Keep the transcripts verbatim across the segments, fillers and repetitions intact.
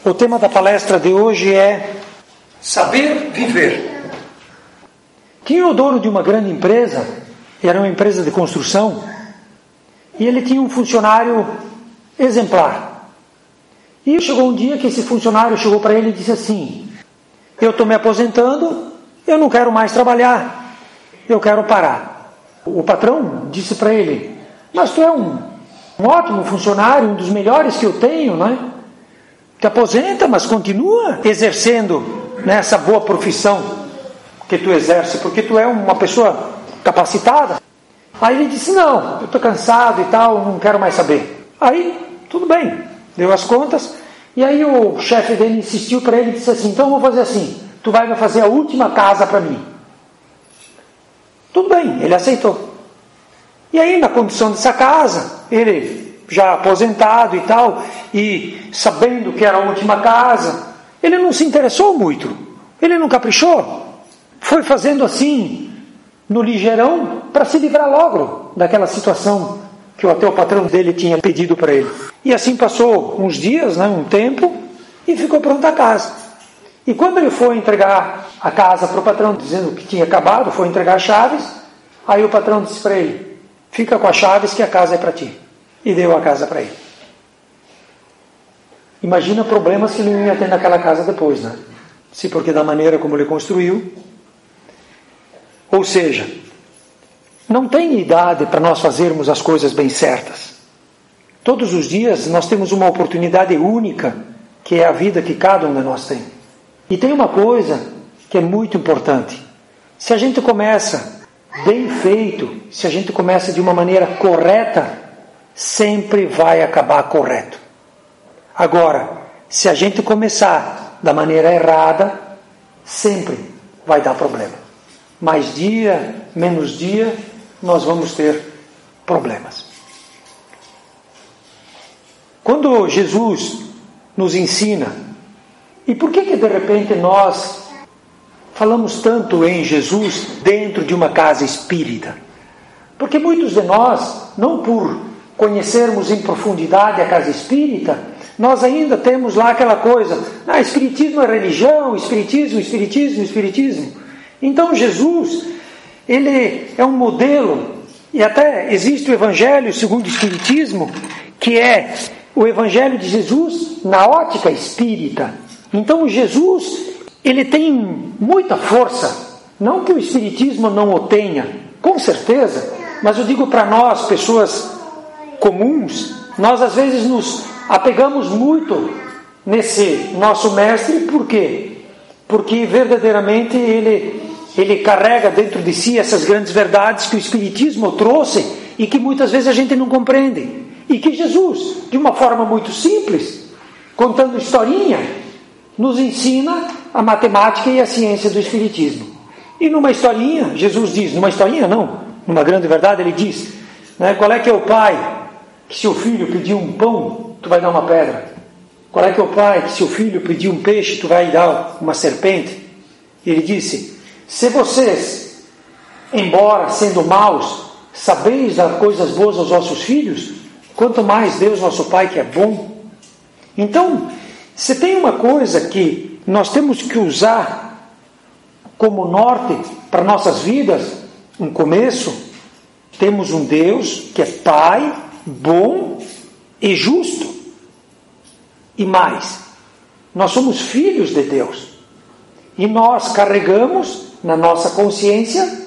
O tema da palestra de hoje é Saber Viver. Tinha o dono de uma grande empresa, era uma empresa de construção, e ele tinha um funcionário exemplar. E chegou um dia que esse funcionário chegou para ele e disse assim: eu estou me aposentando, eu não quero mais trabalhar, eu quero parar. O patrão disse para ele: mas tu é um, um ótimo funcionário, um dos melhores que eu tenho, não é? Te aposenta, mas continua exercendo nessa boa profissão que tu exerce, porque tu é uma pessoa capacitada. Aí ele disse: não, eu estou cansado e tal, não quero mais saber. Aí, tudo bem, deu as contas, e aí o chefe dele insistiu para ele e disse assim: então vamos fazer assim, tu vai me fazer a última casa para mim. Tudo bem, ele aceitou. E aí, na condição dessa casa, ele já aposentado e tal, e sabendo que era a última casa, ele não se interessou muito, ele não caprichou, foi fazendo assim, no ligeirão, para se livrar logo daquela situação que até o patrão dele tinha pedido para ele. E assim passou uns dias, né, um tempo, e ficou pronta a casa. E quando ele foi entregar a casa para o patrão, dizendo que tinha acabado, foi entregar as chaves, aí o patrão disse para ele: fica com as chaves que a casa é para ti. E deu a casa para ele. Imagina problemas que ele não ia ter naquela casa depois, né? Se porque da maneira como ele construiu. Ou seja, não tem idade para nós fazermos as coisas bem certas. Todos os dias nós temos uma oportunidade única, que é a vida que cada um de nós tem. E tem uma coisa que é muito importante. Se a gente começa bem feito, se a gente começa de uma maneira correta, sempre vai acabar correto. Agora, se a gente começar da maneira errada, sempre vai dar problema. Mais dia, menos dia, nós vamos ter problemas. Quando Jesus nos ensina, e por que que de repente nós falamos tanto em Jesus dentro de uma casa espírita? Porque muitos de nós, não por conhecermos em profundidade a casa espírita, nós ainda temos lá aquela coisa: ah, espiritismo é religião, espiritismo, espiritismo, espiritismo. Então Jesus, ele é um modelo, e até existe o Evangelho segundo o Espiritismo, que é o Evangelho de Jesus na ótica espírita. Então Jesus, ele tem muita força, não que o Espiritismo não o tenha, com certeza, mas eu digo para nós, pessoas comuns, nós às vezes nos apegamos muito nesse nosso mestre. Por quê? Porque verdadeiramente ele, ele carrega dentro de si essas grandes verdades que o Espiritismo trouxe e que muitas vezes a gente não compreende. E que Jesus, de uma forma muito simples, contando historinha, nos ensina a matemática e a ciência do Espiritismo. E numa historinha, Jesus diz, numa historinha não, numa grande verdade ele diz, né, qual é que é o pai que se o filho pedir um pão, tu vai dar uma pedra? Qual é que é o pai que se o filho pedir um peixe, tu vai dar uma serpente? Ele disse: se vocês, embora sendo maus, sabeis dar coisas boas aos vossos filhos, quanto mais Deus nosso Pai que é bom. Então, se tem uma coisa que nós temos que usar como norte para nossas vidas, um começo, temos um Deus que é Pai, bom e justo. E mais, nós somos filhos de Deus. E nós carregamos na nossa consciência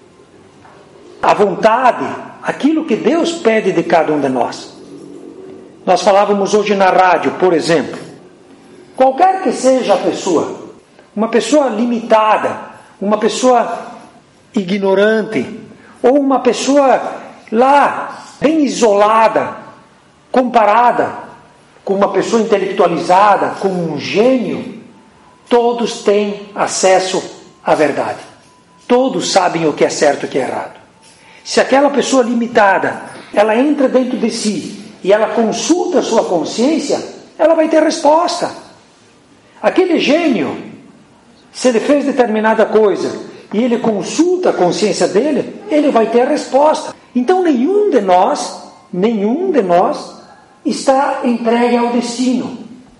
a vontade, aquilo que Deus pede de cada um de nós. Nós falávamos hoje na rádio, por exemplo, qualquer que seja a pessoa, uma pessoa limitada, uma pessoa ignorante, ou uma pessoa lá bem isolada, comparada com uma pessoa intelectualizada, com um gênio, todos têm acesso à verdade. Todos sabem o que é certo e o que é errado. Se aquela pessoa limitada, ela entra dentro de si e ela consulta a sua consciência, ela vai ter resposta. Aquele gênio, se ele fez determinada coisa e ele consulta a consciência dele, ele vai ter a resposta. Então nenhum de nós, nenhum de nós está entregue ao destino.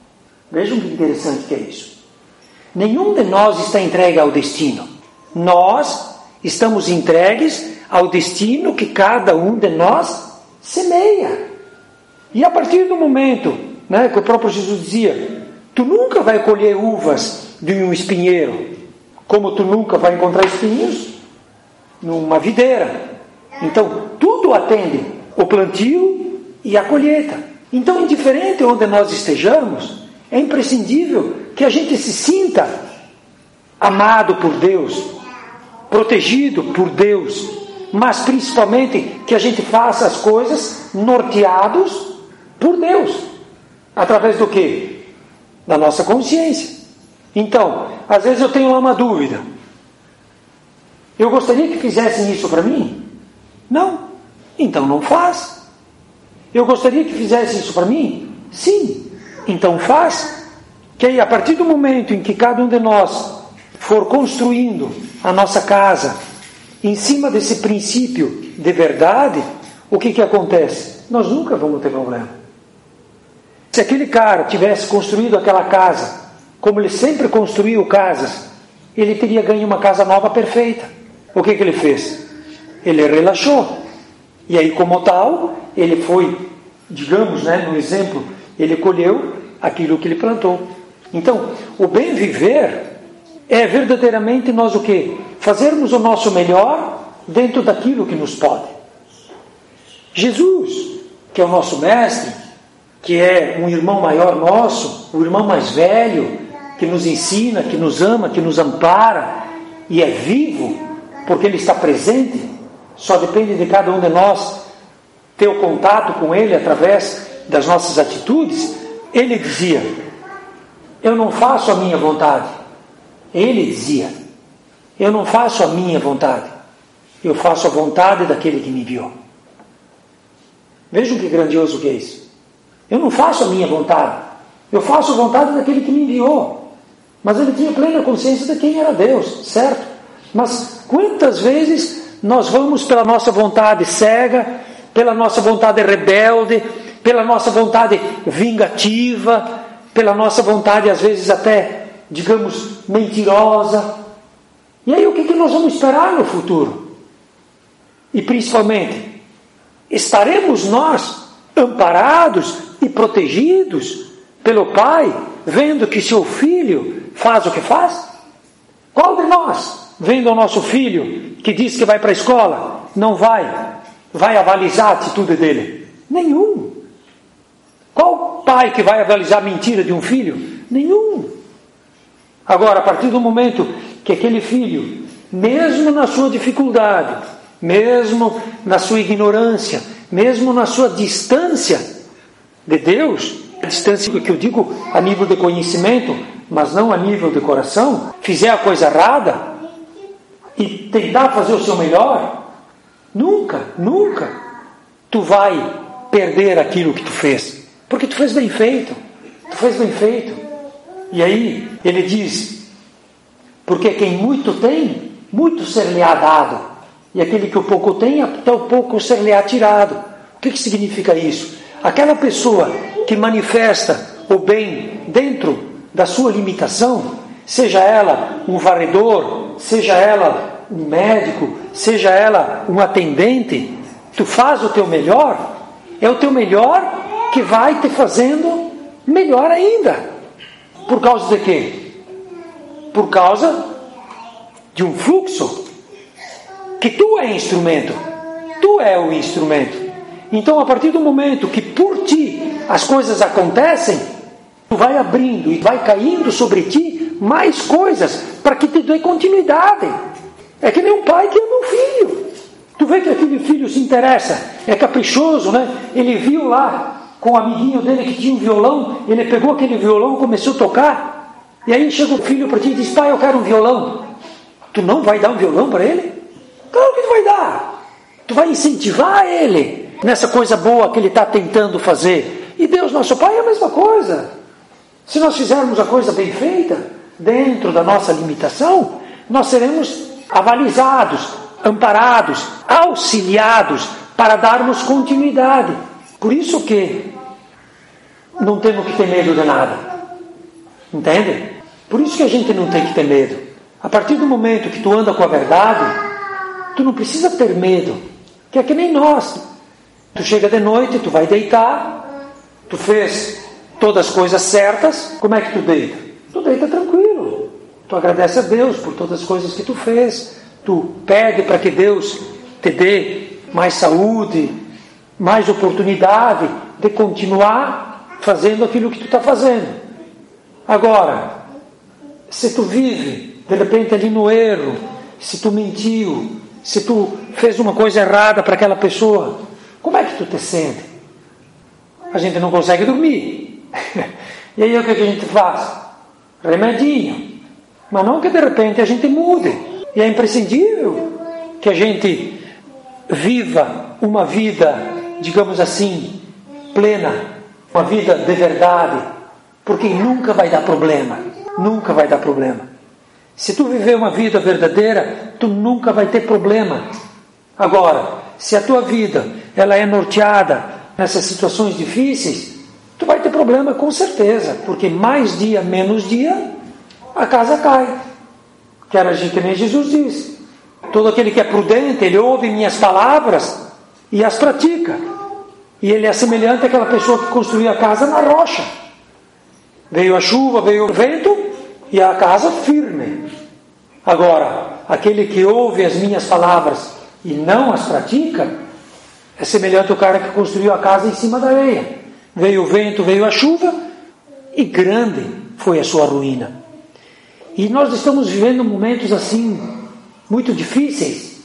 Vejam que interessante que é isso. Nenhum de nós está entregue ao destino. Nós estamos entregues ao destino que cada um de nós semeia. E a partir do momento, né, que o próprio Jesus dizia, tu nunca vai colher uvas de um espinheiro, como tu nunca vai encontrar espinhos numa videira. Então, tudo atende o plantio e a colheita. Então, indiferente onde nós estejamos, é imprescindível que a gente se sinta amado por Deus, protegido por Deus, mas principalmente que a gente faça as coisas norteados por Deus. Através do quê? Da nossa consciência. Então, às vezes eu tenho lá uma dúvida. Eu gostaria que fizessem isso para mim? Não. Então não faz. Eu gostaria que fizessem isso para mim? Sim. Então faz. Que aí, a partir do momento em que cada um de nós for construindo a nossa casa em cima desse princípio de verdade, o que que acontece? Nós nunca vamos ter problema. Se aquele cara tivesse construído aquela casa como ele sempre construiu casas, ele teria ganho uma casa nova perfeita. O que que ele fez? Ele relaxou. E aí, como tal, ele foi, digamos, né, no exemplo, ele colheu aquilo que ele plantou. Então, o bem viver é verdadeiramente nós o quê? Fazermos o nosso melhor dentro daquilo que nos pode. Jesus, que é o nosso mestre, que é um irmão maior nosso, o irmão mais velho, que nos ensina, que nos ama, que nos ampara, e é vivo, porque ele está presente, só depende de cada um de nós ter o contato com ele através das nossas atitudes. Ele dizia, eu não faço a minha vontade. Ele dizia, eu não faço a minha vontade, eu faço a vontade daquele que me enviou. Vejam que grandioso que é isso. Eu não faço a minha vontade, eu faço a vontade daquele que me enviou. Mas ele tinha plena consciência de quem era Deus, certo? Mas quantas vezes nós vamos pela nossa vontade cega, pela nossa vontade rebelde, pela nossa vontade vingativa, pela nossa vontade às vezes até, digamos, mentirosa. E aí o que, que nós vamos esperar no futuro? E principalmente, estaremos nós amparados e protegidos pelo Pai, vendo que seu filho faz o que faz? Qual de nós, vendo o nosso filho que diz que vai para a escola, não vai, vai avalizar a atitude dele? Nenhum. Qual pai que vai avalizar a mentira de um filho? Nenhum. Agora, a partir do momento que aquele filho, mesmo na sua dificuldade, mesmo na sua ignorância, mesmo na sua distância de Deus, a distância que eu digo a nível de conhecimento, mas não a nível de coração, fizer a coisa errada e tentar fazer o seu melhor, nunca, nunca tu vai perder aquilo que tu fez, porque tu fez bem feito, tu fez bem feito. E aí ele diz, porque quem muito tem, muito ser-lhe-á dado, e aquele que o pouco tem, até o pouco ser-lhe-á tirado. O que que significa isso? Aquela pessoa que manifesta o bem dentro da sua limitação, seja ela um varredor, seja ela um médico, seja ela um atendente, tu faz o teu melhor, é o teu melhor que vai te fazendo melhor ainda. Por causa de quê? Por causa de um fluxo que tu é instrumento, tu é o instrumento. Então, a partir do momento que por ti as coisas acontecem, tu vai abrindo e vai caindo sobre ti mais coisas para que te dê continuidade. É que nem um pai que ama um filho. Tu vê que aquele filho se interessa, é caprichoso, né? Ele viu lá com o amiguinho dele que tinha um violão, ele pegou aquele violão e começou a tocar, e aí chega o filho para ti e diz, pai, eu quero um violão. Tu não vai dar um violão para ele? Claro que tu vai dar. Tu vai incentivar ele nessa coisa boa que ele está tentando fazer. E Deus, nosso Pai, é a mesma coisa. Se nós fizermos a coisa bem feita, dentro da nossa limitação, nós seremos avalizados, amparados, auxiliados para darmos continuidade. Por isso que não temos que ter medo de nada. Entende? Por isso que a gente não tem que ter medo. A partir do momento que tu anda com a verdade, tu não precisa ter medo. Que é que nem nós. Tu chega de noite, tu vai deitar, tu fez todas as coisas certas, como é que tu deita? Tu deita tranquilo. Tu agradece a Deus por todas as coisas que tu fez. Tu pede para que Deus te dê mais saúde, mais oportunidade de continuar fazendo aquilo que tu está fazendo. Agora, se tu vive, de repente, ali no erro, se tu mentiu, se tu fez uma coisa errada para aquela pessoa, como é que tu te sente? A gente não consegue dormir. E aí o que a gente faz? Remedinho. Mas não que de repente a gente mude. E é imprescindível que a gente viva uma vida, digamos assim, plena, uma vida de verdade, porque nunca vai dar problema, nunca vai dar problema. Se tu viver uma vida verdadeira, tu nunca vai ter problema. Agora, se a tua vida ela é norteada nessas situações difíceis, tu vai ter problema com certeza, porque mais dia, menos dia, a casa cai. Que era que nem Jesus disse. Todo aquele que é prudente, ele ouve minhas palavras e as pratica. E ele é semelhante àquela pessoa que construiu a casa na rocha. Veio a chuva, veio o vento e a casa firme. Agora, aquele que ouve as minhas palavras e não as pratica, é semelhante ao cara que construiu a casa em cima da areia. Veio o vento, veio a chuva e grande foi a sua ruína. E nós estamos vivendo momentos assim, muito difíceis.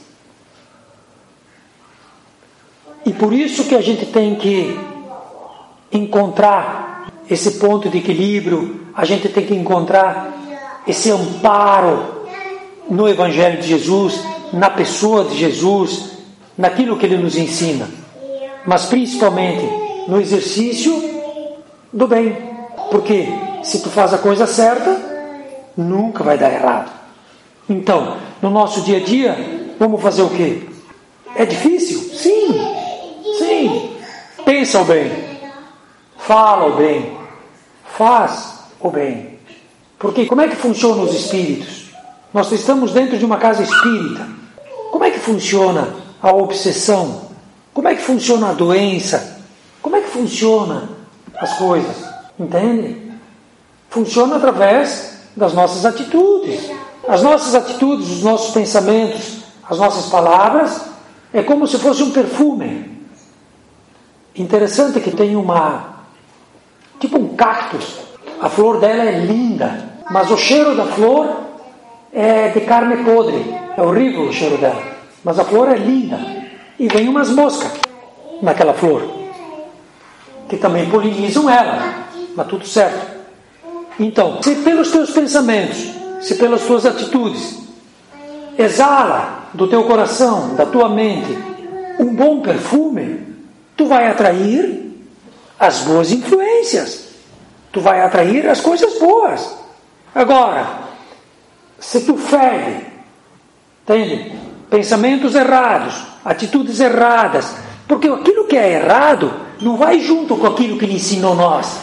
E por isso que a gente tem que encontrar esse ponto de equilíbrio, a gente tem que encontrar esse amparo no Evangelho de Jesus, na pessoa de Jesus, naquilo que Ele nos ensina. Mas principalmente no exercício do bem. Porque se tu faz a coisa certa, nunca vai dar errado. Então, no nosso dia a dia, vamos fazer o quê? É difícil? Sim, sim. Pensa o bem, fala o bem, faz o bem. Porque como é que funcionam os espíritos? Nós estamos dentro de uma casa espírita. Como é que funciona a obsessão? Como é que funciona a doença? Como é que funciona as coisas? Entende? Funciona através das nossas atitudes. As nossas atitudes, os nossos pensamentos, as nossas palavras, é como se fosse um perfume. Interessante que tem uma, tipo um cactus. A flor dela é linda, mas o cheiro da flor é de carne podre. É horrível o cheiro dela, mas a flor é linda. E vem umas moscas naquela flor, que também polinizam ela, mas tudo certo. Então, se pelos teus pensamentos, se pelas tuas atitudes, exala do teu coração, da tua mente, um bom perfume, tu vai atrair as boas influências. Tu vai atrair as coisas boas. Agora, se tu fere, entende? Pensamentos errados, atitudes erradas, porque aquilo que é errado não vai junto com aquilo que lhe ensinou nós.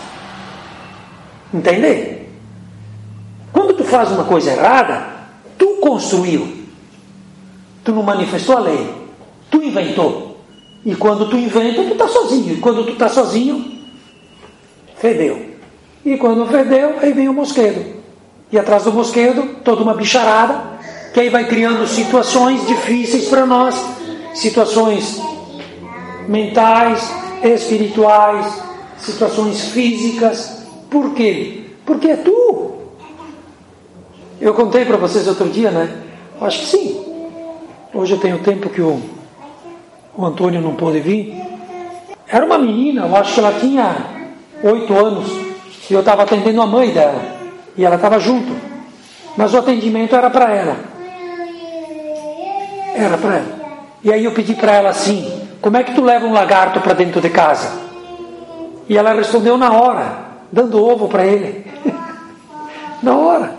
Entende? Quando tu faz uma coisa errada, tu construiu. Tu não manifestou a lei. Tu inventou. E quando tu inventa, tu está sozinho. E quando tu está sozinho, fedeu. E quando fedeu, aí vem o mosquedo. E atrás do mosquedo, toda uma bicharada, que aí vai criando situações difíceis para nós. Situações mentais, espirituais, situações físicas. Por quê? Porque é tu. Eu contei para vocês outro dia, né? Eu acho que sim. Hoje eu tenho tempo que o, o Antônio não pôde vir. Era uma menina, eu acho que ela tinha oito anos. E eu estava atendendo a mãe dela. E ela estava junto. Mas o atendimento era para ela. Era para ela. E aí eu pedi para ela assim: como é que tu leva um lagarto para dentro de casa? E ela respondeu na hora, dando ovo para ele. Na hora.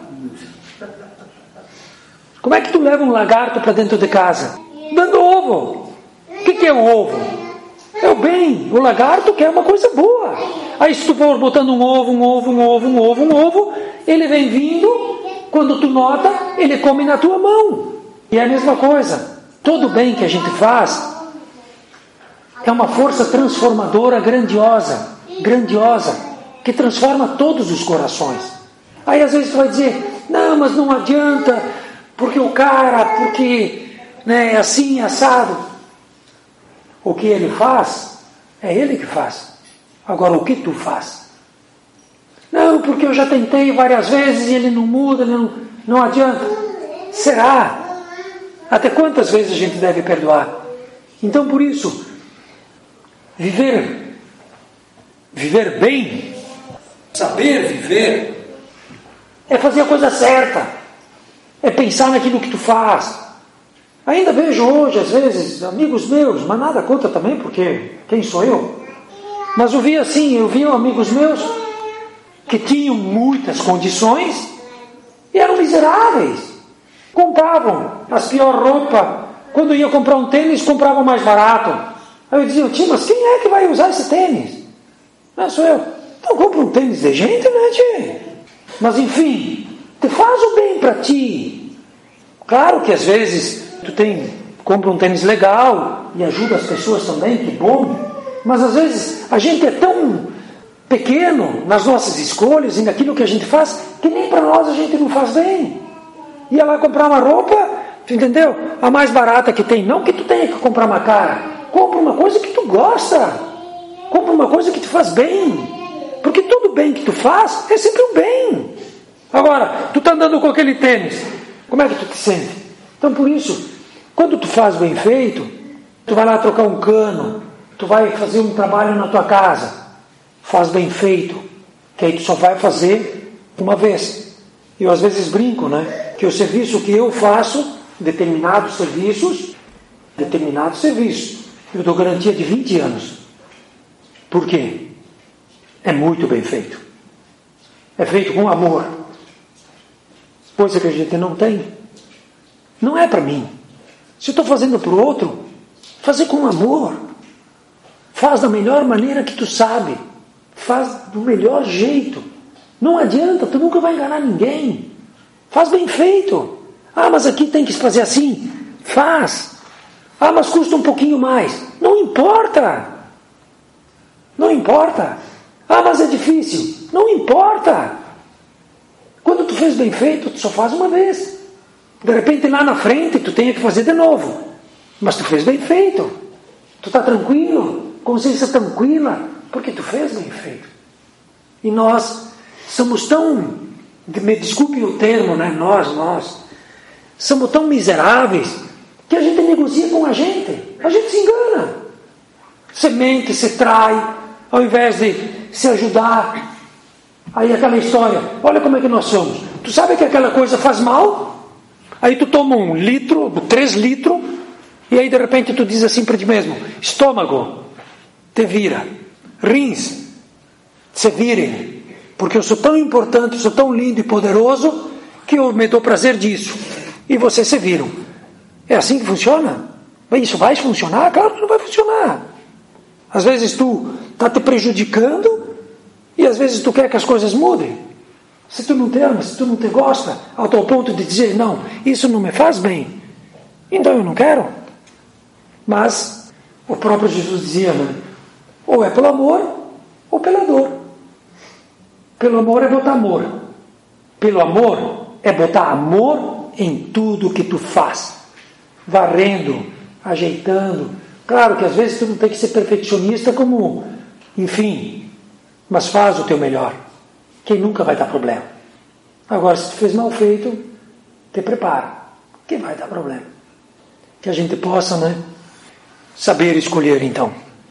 Como é que tu leva um lagarto para dentro de casa? Dando ovo. O que, que é o ovo? É o bem. O lagarto quer uma coisa boa. Aí se tu for botando um ovo, um ovo, um ovo, um ovo, um ovo, ele vem vindo, quando tu nota, ele come na tua mão. E é a mesma coisa. Todo bem que a gente faz é uma força transformadora grandiosa, grandiosa, que transforma todos os corações. Aí às vezes tu vai dizer, não, mas não adianta, porque o cara, porque né, é assim, assado. O que ele faz, é ele que faz. Agora, o que tu faz? Não, porque eu já tentei várias vezes e ele não muda, ele não, não adianta. Será? Até quantas vezes a gente deve perdoar? Então, por isso, viver, viver bem, saber viver, é fazer a coisa certa, é pensar naquilo que tu faz. Ainda vejo hoje, às vezes, amigos meus, mas nada contra também, porque quem sou eu? Mas eu vi assim, eu vi amigos meus que tinham muitas condições e eram miseráveis. Compravam as piores roupas. Quando ia comprar um tênis, compravam mais barato. Aí eu dizia, tio, mas quem é que vai usar esse tênis? Não sou eu. Então compra um tênis de gente, né, tio? Mas enfim, te faz o bem para ti. Claro que às vezes tu tem, compra um tênis legal e ajuda as pessoas também, que bom. Mas às vezes a gente é tão pequeno nas nossas escolhas e naquilo que a gente faz, que nem para nós a gente não faz bem. Ia lá comprar uma roupa, entendeu? A mais barata que tem. Não que tu tenha que comprar uma cara. Compra uma coisa que tu gosta. Compra uma coisa que te faz bem. Porque todo bem que tu faz é sempre um bem. Agora, tu está andando com aquele tênis. Como é que tu te sente? Então, por isso, quando tu faz bem feito, tu vai lá trocar um cano, tu vai fazer um trabalho na tua casa, faz bem feito, que aí tu só vai fazer uma vez. Eu às vezes brinco, né? Que o serviço que eu faço, determinados serviços, determinados serviços, eu dou garantia de vinte anos. Por quê? É muito bem feito. É feito com amor. Coisa que a gente não tem. Não é para mim. Se eu estou fazendo para o outro, fazer com amor. Faz da melhor maneira que tu sabe. Faz do melhor jeito. Não adianta, tu nunca vai enganar ninguém. Faz bem feito. Ah, mas aqui tem que fazer assim. Faz. Ah, mas custa um pouquinho mais. Não importa. Não importa. Ah, mas é difícil. Não importa. Quando tu fez bem feito, tu só faz uma vez. De repente lá na frente tu tem que fazer de novo. Mas tu fez bem feito. Tu está tranquilo, consciência tranquila, porque tu fez bem feito. E nós somos tão, me desculpe o termo, né? Nós, nós, somos tão miseráveis que a gente negocia com a gente. A gente se engana. Você mente, você trai, ao invés de se ajudar. Aí aquela história, olha como é que nós somos. Tu sabe que aquela coisa faz mal? Aí tu toma um litro, três litros, e aí de repente tu diz assim para ti mesmo, estômago, te vira, rins, se virem, porque eu sou tão importante, sou tão lindo e poderoso, que eu me dou prazer disso. E vocês se viram. É assim que funciona? Isso vai funcionar? Claro que não vai funcionar. Às vezes tu está te prejudicando, e às vezes tu quer que as coisas mudem. Se tu não te ama, se tu não te gosta, ao tal ponto de dizer, não, isso não me faz bem, então eu não quero. Mas o próprio Jesus dizia, né? Ou é pelo amor, ou pela dor. Pelo amor é botar amor. Pelo amor é botar amor em tudo que tu faz. Varrendo, ajeitando. Claro que às vezes tu não tem que ser perfeccionista como, enfim, mas faz o teu melhor. Que nunca vai dar problema. Agora, se tu fez mal feito, te prepara, que vai dar problema. Que a gente possa, né, saber escolher então.